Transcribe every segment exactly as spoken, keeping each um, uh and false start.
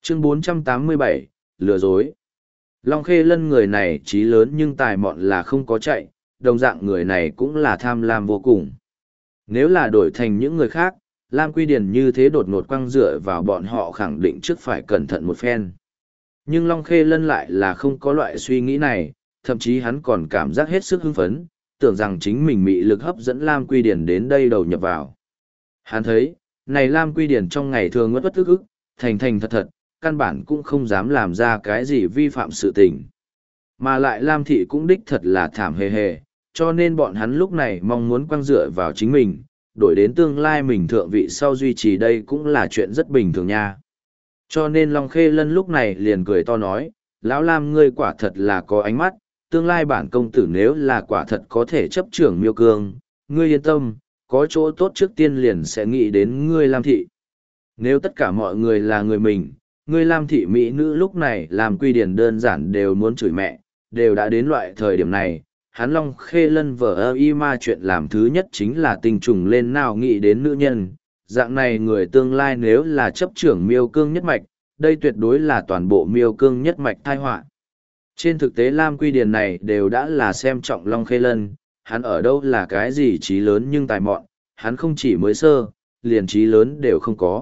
Chương bốn trăm tám mươi bảy, lừa dối. Long Khê Lân người này trí lớn nhưng tài mọn là không có chạy, đồng dạng người này cũng là tham lam vô cùng. Nếu là đổi thành những người khác, Lam Quy Điền như thế đột ngột quăng dựa vào bọn họ khẳng định trước phải cẩn thận một phen. Nhưng Long Khê Lân lại là không có loại suy nghĩ này, thậm chí hắn còn cảm giác hết sức hưng phấn, tưởng rằng chính mình bị lực hấp dẫn Lam Quy Điền đến đây đầu nhập vào. Hắn thấy, này Lam Quy Điền trong ngày thường ngất bất ức ức, thành thành thật thật, căn bản cũng không dám làm ra cái gì vi phạm sự tình. Mà lại Lam Thị cũng đích thật là thảm hề hề, cho nên bọn hắn lúc này mong muốn quăng dựa vào chính mình, đổi đến tương lai mình thượng vị sau duy trì đây cũng là chuyện rất bình thường nha. Cho nên Long Khê Lân lúc này liền cười to nói, lão Lam ngươi quả thật là có ánh mắt, tương lai bản công tử nếu là quả thật có thể chấp trưởng miêu cương, ngươi yên tâm, có chỗ tốt trước tiên liền sẽ nghĩ đến ngươi Lam Thị. Nếu tất cả mọi người là người mình, ngươi Lam Thị mỹ nữ lúc này làm Quy Điền đơn giản đều muốn chửi mẹ, đều đã đến loại thời điểm này, hắn Long Khê Lân vợ ơ y ma chuyện làm thứ nhất chính là tình trùng lên nào nghĩ đến nữ nhân, dạng này người tương lai nếu là chấp trưởng miêu cương nhất mạch, đây tuyệt đối là toàn bộ miêu cương nhất mạch tai họa. Trên thực tế Lam Quy Điền này đều đã là xem trọng Long Khê Lân, hắn ở đâu là cái gì trí lớn nhưng tài mọn, hắn không chỉ mới sơ, liền trí lớn đều không có.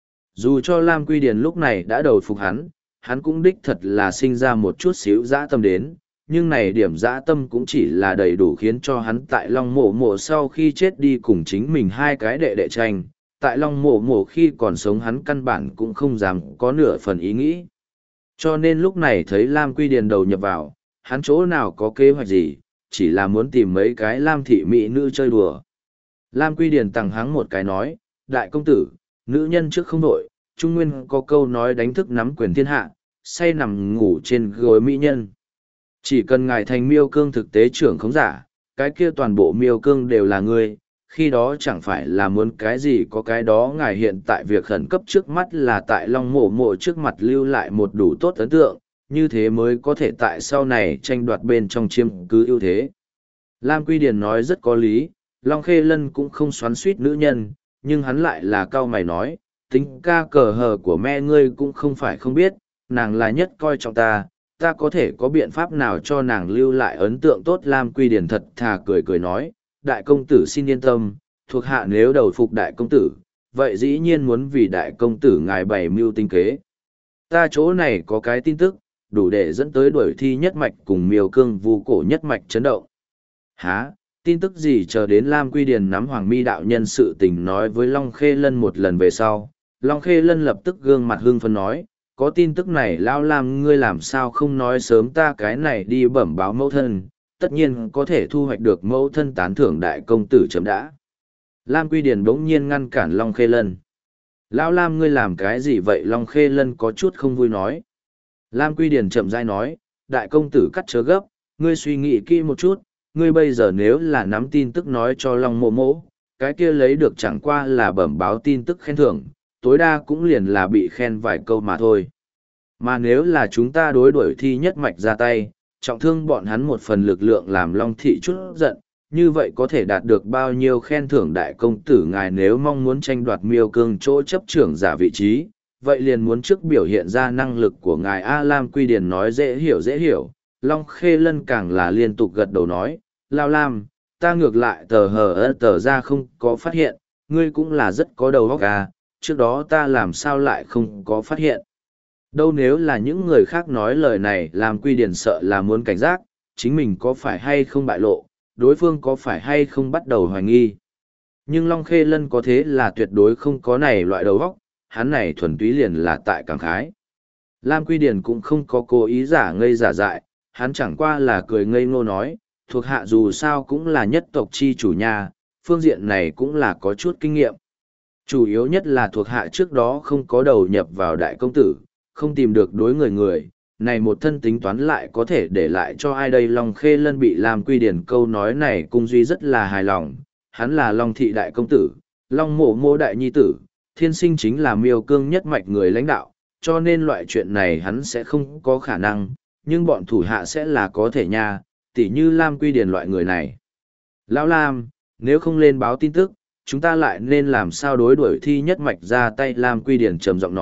Dù cho Lam Quy Điền lúc này đã đầu phục hắn, hắn cũng đích thật là sinh ra một chút xíu dã tâm đến, nhưng này điểm dã tâm cũng chỉ là đầy đủ khiến cho hắn tại Long Mộ Mộ sau khi chết đi cùng chính mình hai cái đệ đệ tranh, tại Long Mộ Mộ khi còn sống hắn căn bản cũng không dám có nửa phần ý nghĩ. Cho nên lúc này thấy Lam Quy Điền đầu nhập vào, hắn chỗ nào có kế hoạch gì, chỉ là muốn tìm mấy cái Lam thị mỹ nữ chơi đùa. Lam Quy Điền tằng hắng một cái nói, đại công tử, nữ nhân trước không đội, Trung Nguyên có câu nói đánh thức nắm quyền thiên hạ, say nằm ngủ trên gối mỹ nhân. Chỉ cần ngài thành miêu cương thực tế trưởng khống giả, cái kia toàn bộ miêu cương đều là ngươi, khi đó chẳng phải là muốn cái gì có cái đó ngài hiện tại việc khẩn cấp trước mắt là tại Long Mộ Mộ trước mặt lưu lại một đủ tốt ấn tượng, như thế mới có thể tại sau này tranh đoạt bên trong chiêm cứ ưu thế. Lam Quy Điền nói rất có lý, Long Khê Lân cũng không xoắn suýt nữ nhân, nhưng hắn lại là cao mày nói, tính ca cờ hờ của mẹ ngươi cũng không phải không biết, nàng là nhất coi trọng ta, ta có thể có biện pháp nào cho nàng lưu lại ấn tượng tốt. Lam Quy Điền thật thà cười cười nói, đại công tử xin yên tâm, thuộc hạ nếu đầu phục đại công tử, vậy dĩ nhiên muốn vì đại công tử ngài bày mưu tinh kế. Ta chỗ này có cái tin tức, đủ để dẫn tới đuổi thi nhất mạch cùng miêu cương vu cổ nhất mạch chấn động. Hả? Tin tức gì? Chờ đến Lam Quy Điền nắm Hoàng Mi đạo nhân sự tình nói với Long Khê Lân một lần về sau, Long Khê Lân lập tức gương mặt hưng phấn nói, có tin tức này lao Lam ngươi làm sao không nói sớm, ta cái này đi bẩm báo mẫu thân, tất nhiên có thể thu hoạch được mẫu thân tán thưởng đại công tử chấm đã. Lam Quy Điền bỗng nhiên ngăn cản Long Khê Lân. Lão Lam ngươi làm cái gì vậy? Long Khê Lân có chút không vui nói. Lam Quy Điền chậm rãi nói, đại công tử cắt chớ gấp, ngươi suy nghĩ kỹ một chút, ngươi bây giờ nếu là nắm tin tức nói cho Long Mộ Mộ, cái kia lấy được chẳng qua là bẩm báo tin tức khen thưởng, tối đa cũng liền là bị khen vài câu mà thôi. Mà nếu là chúng ta đối đuổi thi nhất mạch ra tay, trọng thương bọn hắn một phần lực lượng làm Long thị chút giận, như vậy có thể đạt được bao nhiêu khen thưởng? Đại công tử ngài nếu mong muốn tranh đoạt miêu cương chỗ chấp trưởng giả vị trí, vậy liền muốn trước biểu hiện ra năng lực của ngài. A Lam Quy Điền nói dễ hiểu dễ hiểu, Long Khê Lân càng là liên tục gật đầu nói, Lao Lam, ta ngược lại tờ hờ ơ tờ ra không có phát hiện, ngươi cũng là rất có đầu óc à, trước đó ta làm sao lại không có phát hiện. Đâu nếu là những người khác nói lời này làm Quy Điền sợ là muốn cảnh giác, chính mình có phải hay không bại lộ, đối phương có phải hay không bắt đầu hoài nghi. Nhưng Long Khê Lân có thế là tuyệt đối không có này loại đầu óc, hắn này thuần túy liền là tại cảm khái. Lam Quy Điền cũng không có cố ý giả ngây giả dại, hắn chẳng qua là cười ngây ngô nói, thuộc hạ dù sao cũng là nhất tộc chi chủ nhà, phương diện này cũng là có chút kinh nghiệm. Chủ yếu nhất là thuộc hạ trước đó không có đầu nhập vào đại công tử, không tìm được đối người người, này một thân tính toán lại có thể để lại cho ai đây? Long Khê Lân bị Lam Quy Điền câu nói này cung duy rất là hài lòng, hắn là Long thị đại công tử, Long Mộ Mộ đại nhi tử, thiên sinh chính là miêu cương nhất mạch người lãnh đạo, cho nên loại chuyện này hắn sẽ không có khả năng, nhưng bọn thủ hạ sẽ là có thể nha, tỉ như Lam Quy Điền loại người này. Lão Lam, nếu không lên báo tin tức, chúng ta lại nên làm sao đối đuổi thi nhất mạch ra tay? Lam Quy Điền trầm giọng nói,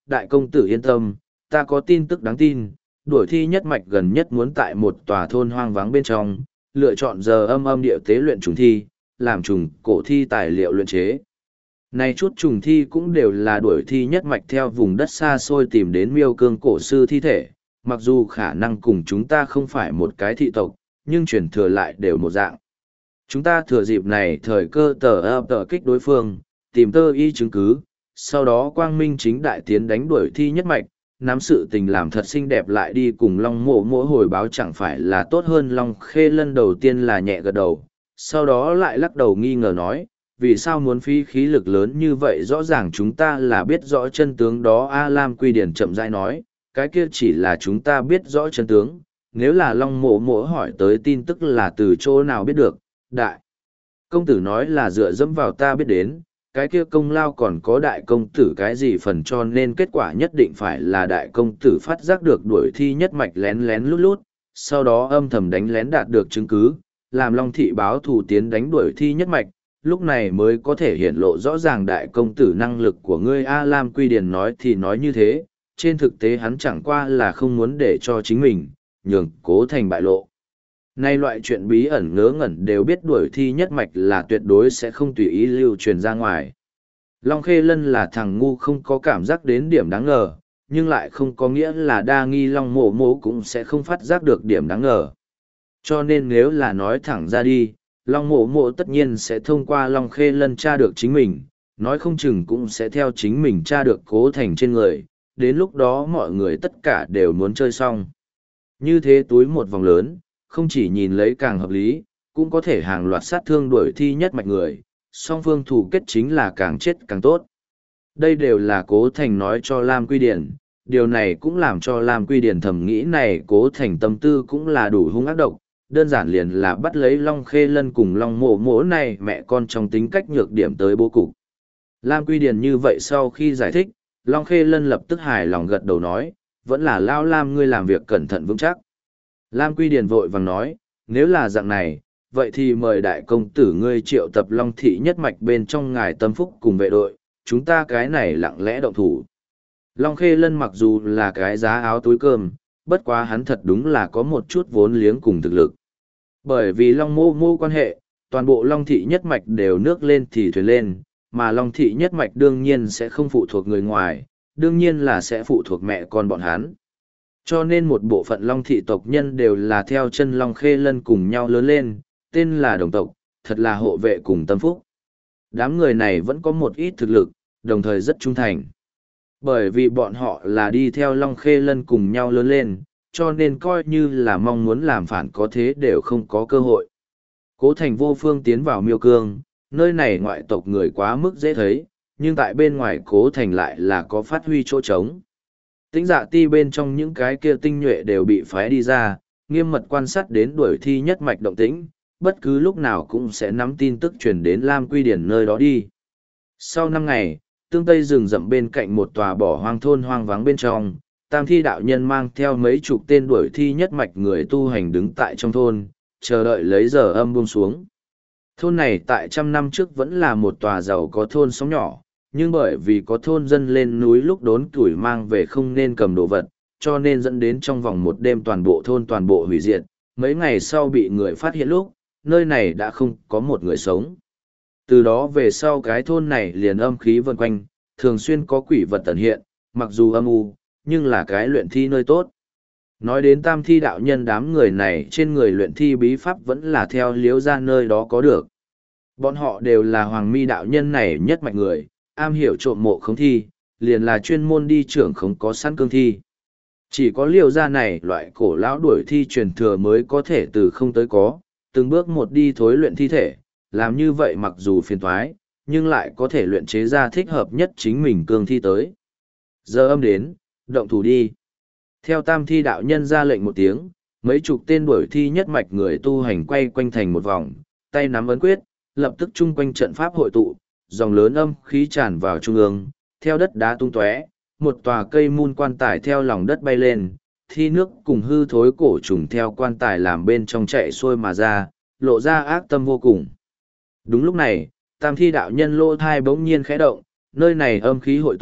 đại công tử yên tâm, ta có tin tức đáng tin, đuổi thi nhất mạch gần nhất muốn tại một tòa thôn hoang vắng bên trong, lựa chọn giờ âm âm địa tế luyện trùng thi, làm trùng cổ thi tài liệu luyện chế. Này chút trùng thi cũng đều là đuổi thi nhất mạch theo vùng đất xa xôi tìm đến miêu cương cổ sư thi thể, mặc dù khả năng cùng chúng ta không phải một cái thị tộc, nhưng truyền thừa lại đều một dạng. Chúng ta thừa dịp này thời cơ tờ ập tờ kích đối phương, tìm tơ y chứng cứ, sau đó quang minh chính đại tiến đánh đuổi thi nhất mạch, nắm sự tình làm thật xinh đẹp lại đi cùng Long Mộ Mộ hồi báo chẳng phải là tốt hơn. Long Khê Lân đầu tiên là nhẹ gật đầu, sau đó lại lắc đầu nghi ngờ nói, vì sao muốn phí khí lực lớn như vậy, rõ ràng chúng ta là biết rõ chân tướng đó. A Lam Quy Điển chậm rãi nói, cái kia chỉ là chúng ta biết rõ chân tướng, nếu là Long Mộ Mộ hỏi tới tin tức là từ chỗ nào biết được, đại công tử nói là dựa dẫm vào ta biết đến, cái kia công lao còn có đại công tử cái gì phần, cho nên kết quả nhất định phải là đại công tử phát giác được đuổi thi nhất mạch lén lén lút lút, sau đó âm thầm đánh lén đạt được chứng cứ, làm Long thị báo thù tiến đánh đuổi thi nhất mạch, lúc này mới có thể hiện lộ rõ ràng đại công tử năng lực của ngươi. A Lam Quy Điền nói thì nói như thế, trên thực tế hắn chẳng qua là không muốn để cho chính mình nhường Cố Thành bại lộ. Nay loại chuyện bí ẩn ngớ ngẩn đều biết đuổi thi nhất mạch là tuyệt đối sẽ không tùy ý lưu truyền ra ngoài. Long Khê Lân là thằng ngu không có cảm giác đến điểm đáng ngờ, nhưng lại không có nghĩa là đa nghi Long Mộ Mộ cũng sẽ không phát giác được điểm đáng ngờ. Cho nên nếu là nói thẳng ra đi, Long Mộ Mộ tất nhiên sẽ thông qua Long Khê Lân tra được chính mình, nói không chừng cũng sẽ theo chính mình tra được Cố Thành trên người, đến lúc đó mọi người tất cả đều muốn chơi xong. Như thế túi một vòng lớn, không chỉ nhìn lấy càng hợp lý, cũng có thể hàng loạt sát thương đuổi thi nhất mạch người, song phương thủ kết chính là càng chết càng tốt. Đây đều là Cố Thành nói cho Lam Quy Điển, điều này cũng làm cho Lam Quy Điển thầm nghĩ này Cố Thành tâm tư cũng là đủ hung ác độc, đơn giản liền là bắt lấy Long Khê Lân cùng Long Mộ Mộ này mẹ con trong tính cách nhược điểm tới bố cục. Lam Quy Điển như vậy sau khi giải thích, Long Khê Lân lập tức hài lòng gật đầu nói, vẫn là Lao Lam ngươi làm việc cẩn thận vững chắc. Lam Quy Điền vội vàng nói, nếu là dạng này, vậy thì mời đại công tử ngươi triệu tập Long thị nhất mạch bên trong ngài tâm phúc cùng vệ đội, chúng ta cái này lặng lẽ động thủ. Long Khê Lân mặc dù là cái giá áo túi cơm, bất quá hắn thật đúng là có một chút vốn liếng cùng thực lực. Bởi vì Long Mô Mô quan hệ, toàn bộ Long thị nhất mạch đều nước lên thì thuyền lên, mà Long thị nhất mạch đương nhiên sẽ không phụ thuộc người ngoài, đương nhiên là sẽ phụ thuộc mẹ con bọn hắn. Cho nên một bộ phận Long thị tộc nhân đều là theo chân Long Khê Lân cùng nhau lớn lên, tên là đồng tộc, thật là hộ vệ cùng tâm phúc. Đám người này vẫn có một ít thực lực, đồng thời rất trung thành. Bởi vì bọn họ là đi theo Long Khê Lân cùng nhau lớn lên, cho nên coi như là mong muốn làm phản có thế đều không có cơ hội. Cố Thành vô phương tiến vào Miêu Cương, nơi này ngoại tộc người quá mức dễ thấy, nhưng tại bên ngoài Cố Thành lại là có phát huy chỗ trống. Tĩnh Dạ Ti bên trong những cái kia tinh nhuệ đều bị phái đi ra, nghiêm mật quan sát đến đuổi thi nhất mạch động tĩnh, bất cứ lúc nào cũng sẽ nắm tin tức truyền đến Lam Quy Điển nơi đó đi. Sau năm ngày, tương tây rừng rậm bên cạnh một tòa bỏ hoang thôn hoang vắng bên trong, Tam Thi đạo nhân mang theo mấy chục tên đuổi thi nhất mạch người tu hành đứng tại trong thôn, chờ đợi lấy giờ âm buông xuống. Thôn này tại trăm năm trước vẫn là một tòa giàu có thôn xóm nhỏ, nhưng bởi vì có thôn dân lên núi lúc đốn tuổi mang về không nên cầm đồ vật, cho nên dẫn đến trong vòng một đêm toàn bộ thôn toàn bộ hủy diệt. Mấy ngày sau bị người phát hiện lúc, nơi này đã không có một người sống. Từ đó về sau cái thôn này liền âm khí vần quanh, thường xuyên có quỷ vật tẩn hiện, mặc dù âm u, nhưng là cái luyện thi nơi tốt. Nói đến Tam Thi đạo nhân, đám người này trên người luyện thi bí pháp vẫn là theo liếu ra nơi đó có được. Bọn họ đều là Hoàng Mi đạo nhân này nhất mạch người, am hiểu trộm mộ khống thi, liền là chuyên môn đi trưởng không có sẵn cương thi. Chỉ có liều ra này loại cổ lão đuổi thi truyền thừa mới có thể từ không tới có, từng bước một đi thối luyện thi thể, làm như vậy mặc dù phiền toái, nhưng lại có thể luyện chế ra thích hợp nhất chính mình cương thi tới. Giờ âm đến, động thủ đi. Theo Tam Thi đạo nhân ra lệnh một tiếng, mấy chục tên đuổi thi nhất mạch người tu hành quay quanh thành một vòng, tay nắm ấn quyết, lập tức chung quanh trận pháp hội tụ, dòng lớn âm khí tràn vào trung ương, theo đất đá tung tóe, một tòa cây mun quan tài theo lòng đất bay lên, thi nước cùng hư thối cổ trùng theo quan tài làm bên trong chạy xuôi mà ra, lộ ra ác tâm vô cùng. Đúng lúc này, Tam Thi đạo nhân lô thai bỗng nhiên khẽ động, nơi này âm khí hội tụ,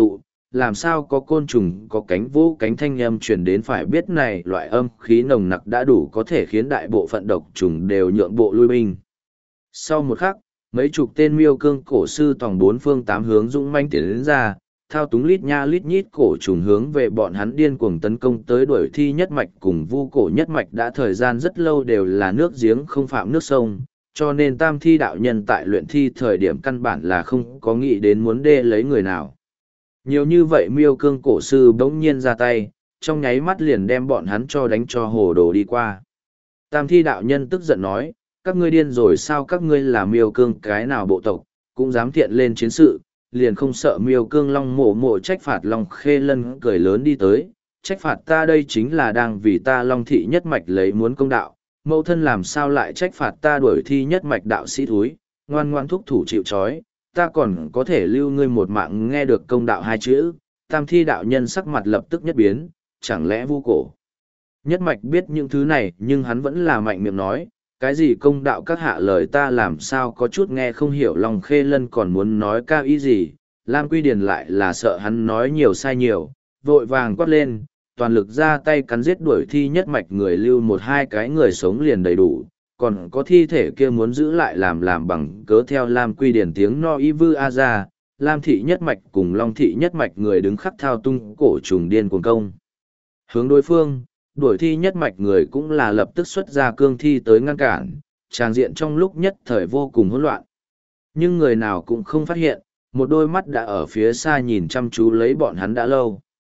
làm sao có côn trùng có cánh vũ cánh thanh âm truyền đến, phải biết này loại âm khí nồng nặc đã đủ có thể khiến đại bộ phận độc trùng đều nhượng bộ lui binh. Sau một khắc, mấy chục tên miêu cương cổ sư tòng bốn phương tám hướng dũng manh tiến đến ra, thao túng lít nha lít nhít cổ trùng hướng về bọn hắn điên cuồng tấn công tới. Đuổi thi nhất mạch cùng vu cổ nhất mạch đã thời gian rất lâu đều là nước giếng không phạm nước sông, cho nên tam thi đạo nhân tại luyện thi thời điểm căn bản là không có nghĩ đến muốn đê lấy người nào. Nhiều như vậy miêu cương cổ sư bỗng nhiên ra tay, trong nháy mắt liền đem bọn hắn cho đánh cho hồ đồ đi qua. Tam thi đạo nhân tức giận nói, các ngươi điên rồi sao, các ngươi là miêu cương cái nào bộ tộc, cũng dám thiện lên chiến sự, liền không sợ miêu cương long mộ mộ trách phạt Long Khê Lân cười lớn đi tới, trách phạt ta đây chính là đang vì ta Long thị nhất mạch lấy muốn công đạo, mẫu thân làm sao lại trách phạt ta đuổi thi nhất mạch đạo sĩ thúi, ngoan ngoan thúc thủ chịu trói, ta còn có thể lưu ngươi một mạng. Nghe được công đạo hai chữ, tam thi đạo nhân sắc mặt lập tức nhất biến, chẳng lẽ vu cổ nhất mạch biết những thứ này, nhưng hắn vẫn là mạnh miệng nói, cái gì công đạo các hạ lời ta làm sao có chút nghe không hiểu. Long Khê Lân còn muốn nói cao ý gì, Lam Quy Điền lại là sợ hắn nói nhiều sai nhiều, vội vàng quát lên, toàn lực ra tay cắn giết đuổi thi nhất mạch người, lưu một hai cái người sống liền đầy đủ, còn có thi thể kia muốn giữ lại làm làm bằng cớ. Theo Lam Quy Điển tiếng no y vư a ra, Lam thị nhất mạch cùng Long thị nhất mạch người đứng khắc thao tung cổ trùng điên cuồng công hướng đối phương. Đuổi thi nhất mạch người cũng là lập tức xuất ra cương thi tới ngăn cản, tràng diện trong lúc nhất thời vô cùng hỗn loạn. Nhưng người nào cũng không phát hiện, một đôi mắt đã ở phía xa nhìn chăm chú lấy bọn hắn đã lâu.